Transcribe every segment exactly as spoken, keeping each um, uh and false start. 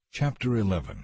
Chapter eleven.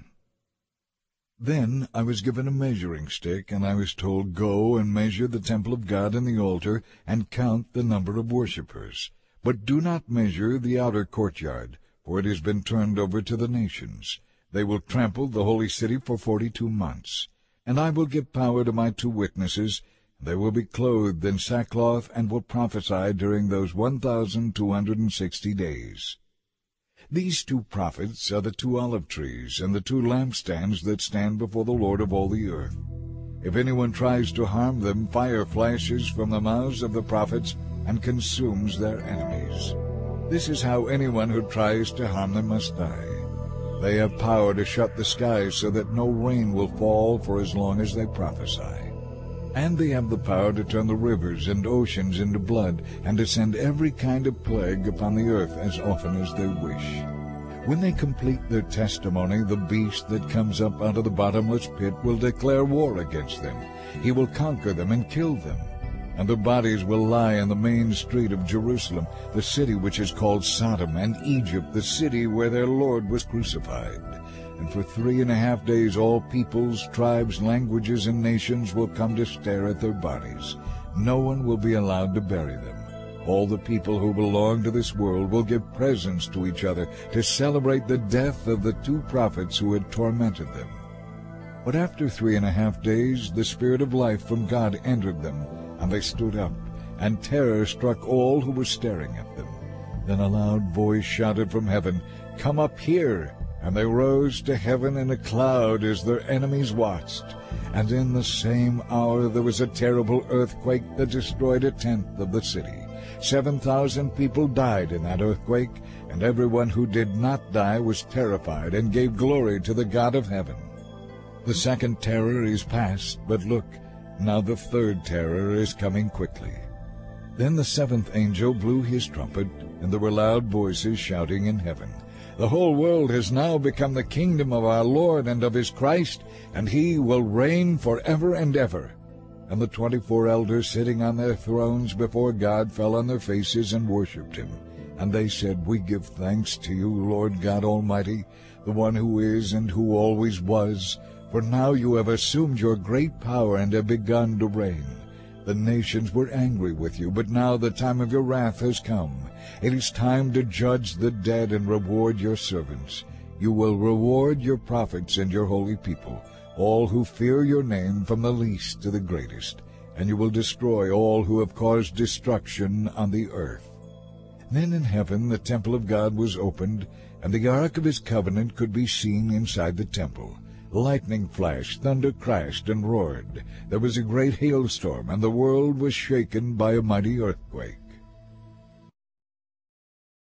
Then I was given a measuring stick, and I was told, Go and measure the temple of God and the altar, and count the number of worshippers. But do not measure the outer courtyard, for it has been turned over to the nations. They will trample the holy city for forty-two months. And I will give power to my two witnesses. They will be clothed in sackcloth, and will prophesy during those one thousand two hundred and sixty days. These two prophets are the two olive trees and the two lampstands that stand before the Lord of all the earth. If anyone tries to harm them, fire flashes from the mouths of the prophets and consumes their enemies. This is how anyone who tries to harm them must die. They have power to shut the skies so that no rain will fall for as long as they prophesy. And they have the power to turn the rivers and oceans into blood, and to send every kind of plague upon the earth as often as they wish. When they complete their testimony, the beast that comes up out of the bottomless pit will declare war against them. He will conquer them and kill them. And their bodies will lie in the main street of Jerusalem, the city which is called Sodom, and Egypt, the city where their Lord was crucified. And for three and a half days all peoples, tribes, languages, and nations will come to stare at their bodies. No one will be allowed to bury them. All the people who belong to this world will give presents to each other to celebrate the death of the two prophets who had tormented them. But after three and a half days the Spirit of life from God entered them, and they stood up, and terror struck all who were staring at them. Then a loud voice shouted from heaven, Come up here! And they rose to heaven in a cloud as their enemies watched. And in the same hour there was a terrible earthquake that destroyed a tenth of the city. Seven thousand people died in that earthquake, and everyone who did not die was terrified and gave glory to the God of heaven. The second terror is past, but look, now the third terror is coming quickly. Then the seventh angel blew his trumpet, and there were loud voices shouting in heaven, The whole world has now become the kingdom of our Lord and of his Christ, and he will reign forever and ever. And the twenty-four elders sitting on their thrones before God fell on their faces and worshipped him. And they said, We give thanks to you, Lord God Almighty, the one who is and who always was, for now you have assumed your great power and have begun to reign. The nations were angry with you, but now the time of your wrath has come. It is time to judge the dead and reward your servants. You will reward your prophets and your holy people, all who fear your name from the least to the greatest, and you will destroy all who have caused destruction on the earth. Then in heaven the temple of God was opened, and the ark of his covenant could be seen inside the temple. Lightning flashed, thunder crashed and roared. There was a great hailstorm, and the world was shaken by a mighty earthquake.